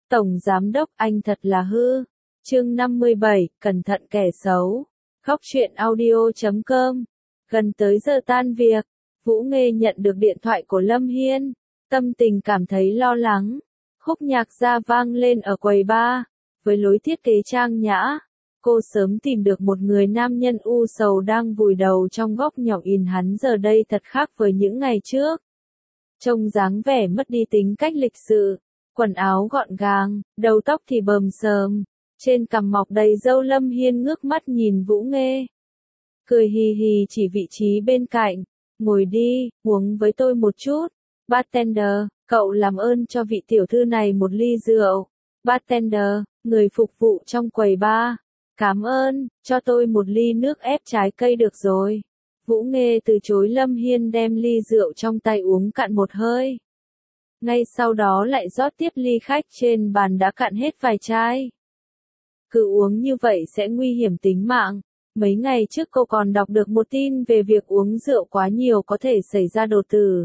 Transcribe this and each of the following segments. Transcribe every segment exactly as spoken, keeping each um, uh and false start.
Tổng Giám Đốc anh thật là hư. Chương năm mươi bảy, cẩn thận kẻ xấu. Góc truyện audio chấm com. Gần tới giờ tan việc, Vũ Nghê nhận được điện thoại của Lâm Hiên. Tâm tình cảm thấy lo lắng. Khúc nhạc ra vang lên ở quầy bar. Với lối thiết kế trang nhã, cô sớm tìm được một người nam nhân u sầu đang vùi đầu trong góc nhỏ in hắn giờ đây thật khác với những ngày trước. Trông dáng vẻ mất đi tính cách lịch sự, quần áo gọn gàng, đầu tóc thì bờm sờm, trên cằm mọc đầy râu. Lâm Hiên ngước mắt nhìn Vũ Nghê, cười hì hì chỉ vị trí bên cạnh, ngồi đi, uống với tôi một chút. Bartender, cậu làm ơn cho vị tiểu thư này một ly rượu. Bartender, người phục vụ trong quầy bar, cảm ơn, cho tôi một ly nước ép trái cây được rồi. Vũ Nghê từ chối. Lâm Hiên đem ly rượu trong tay uống cạn một hơi. Ngay sau đó lại rót tiếp ly khách trên bàn đã cạn hết vài chai. Cứ uống như vậy sẽ nguy hiểm tính mạng. Mấy ngày trước cô còn đọc được một tin về việc uống rượu quá nhiều có thể xảy ra đột tử.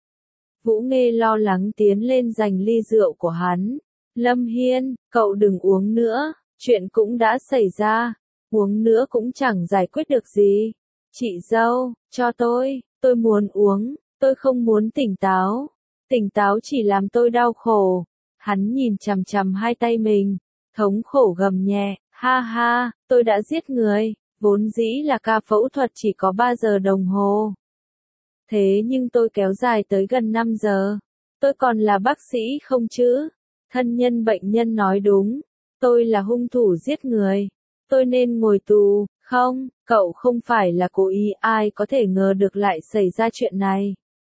Vũ Nghê lo lắng tiến lên giành ly rượu của hắn. Lâm Hiên, cậu đừng uống nữa, chuyện cũng đã xảy ra, uống nữa cũng chẳng giải quyết được gì. Chị dâu, cho tôi, tôi muốn uống, tôi không muốn tỉnh táo. Tỉnh táo chỉ làm tôi đau khổ. Hắn nhìn chằm chằm hai tay mình, thống khổ gầm nhẹ, ha ha, tôi đã giết người, vốn dĩ là ca phẫu thuật chỉ có ba giờ đồng hồ. Thế nhưng tôi kéo dài tới gần năm giờ. Tôi còn là bác sĩ không chứ? Thân nhân bệnh nhân nói đúng, tôi là hung thủ giết người. Tôi nên ngồi tù, không, cậu không phải là cố ý, ai có thể ngờ được lại xảy ra chuyện này.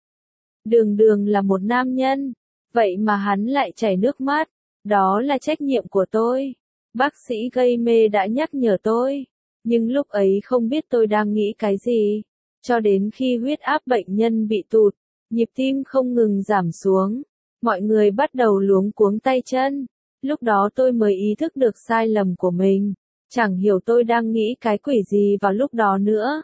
Đường Đường là một nam nhân, vậy mà hắn lại chảy nước mắt, đó là trách nhiệm của tôi. Bác sĩ gây mê đã nhắc nhở tôi, nhưng lúc ấy không biết tôi đang nghĩ cái gì. Cho đến khi huyết áp bệnh nhân bị tụt, nhịp tim không ngừng giảm xuống, mọi người bắt đầu luống cuống tay chân. Lúc đó tôi mới ý thức được sai lầm của mình, chẳng hiểu tôi đang nghĩ cái quỷ gì vào lúc đó nữa.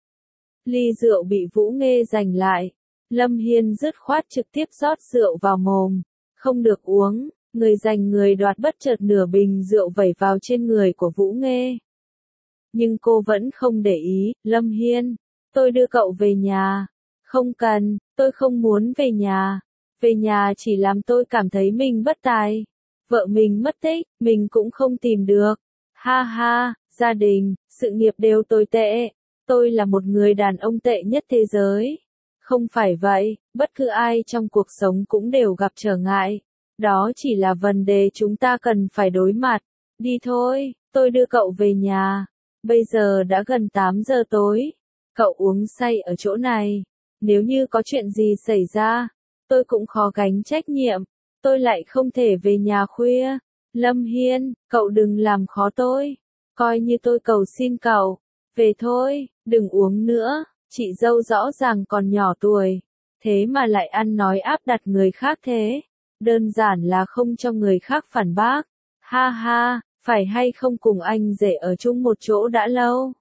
Ly rượu bị Vũ Nghê giành lại, Lâm Hiên dứt khoát trực tiếp rót rượu vào mồm, không được uống, người giành người đoạt. Bất chợt nửa bình rượu vẩy vào trên người của Vũ Nghê. Nhưng cô vẫn không để ý. Lâm Hiên, tôi đưa cậu về nhà. Không cần, tôi không muốn về nhà. Về nhà chỉ làm tôi cảm thấy mình bất tài. Vợ mình mất tích, mình cũng không tìm được. Ha ha, gia đình, sự nghiệp đều tồi tệ. Tôi là một người đàn ông tệ nhất thế giới. Không phải vậy, bất cứ ai trong cuộc sống cũng đều gặp trở ngại. Đó chỉ là vấn đề chúng ta cần phải đối mặt. Đi thôi, tôi đưa cậu về nhà. Bây giờ đã gần tám giờ tối. Cậu uống say ở chỗ này. Nếu như có chuyện gì xảy ra, tôi cũng khó gánh trách nhiệm. Tôi lại không thể về nhà khuya. Lâm Hiên, cậu đừng làm khó tôi. Coi như tôi cầu xin cậu. Về thôi, đừng uống nữa. Chị dâu rõ ràng còn nhỏ tuổi, thế mà lại ăn nói áp đặt người khác thế. Đơn giản là không cho người khác phản bác. Ha ha, phải hay không cùng anh rể ở chung một chỗ đã lâu,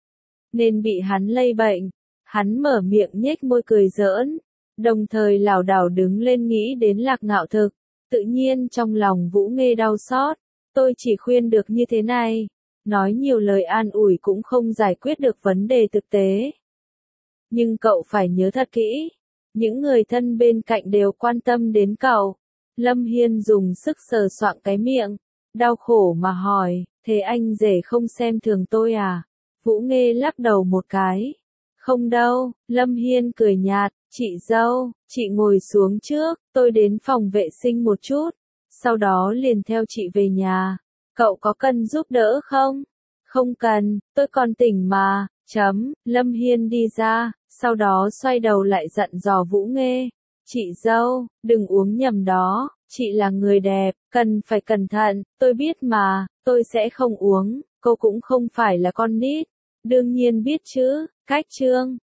nên bị hắn lây bệnh. Hắn mở miệng nhếch môi cười giỡn, đồng thời lảo đảo đứng lên nghĩ đến Lạc Ngạo Thực. Tự nhiên trong lòng Vũ Nghê đau xót. Tôi chỉ khuyên được như thế này, nói nhiều lời an ủi cũng không giải quyết được vấn đề thực tế. Nhưng cậu phải nhớ thật kỹ, những người thân bên cạnh đều quan tâm đến cậu. Lâm Hiên dùng sức sờ soạng cái miệng, đau khổ mà hỏi, thế anh rể không xem thường tôi à? Vũ Nghê lắc đầu một cái. Không đâu. Lâm Hiên cười nhạt, chị dâu, chị ngồi xuống trước, tôi đến phòng vệ sinh một chút, sau đó liền theo chị về nhà. Cậu có cần giúp đỡ không? Không cần, tôi còn tỉnh mà. Chấm. Lâm Hiên đi ra, sau đó xoay đầu lại dặn dò Vũ Nghê. Chị dâu, đừng uống nhầm đó, chị là người đẹp, cần phải cẩn thận. Tôi biết mà, tôi sẽ không uống, cô cũng không phải là con nít. Đương nhiên biết chứ. Cách chương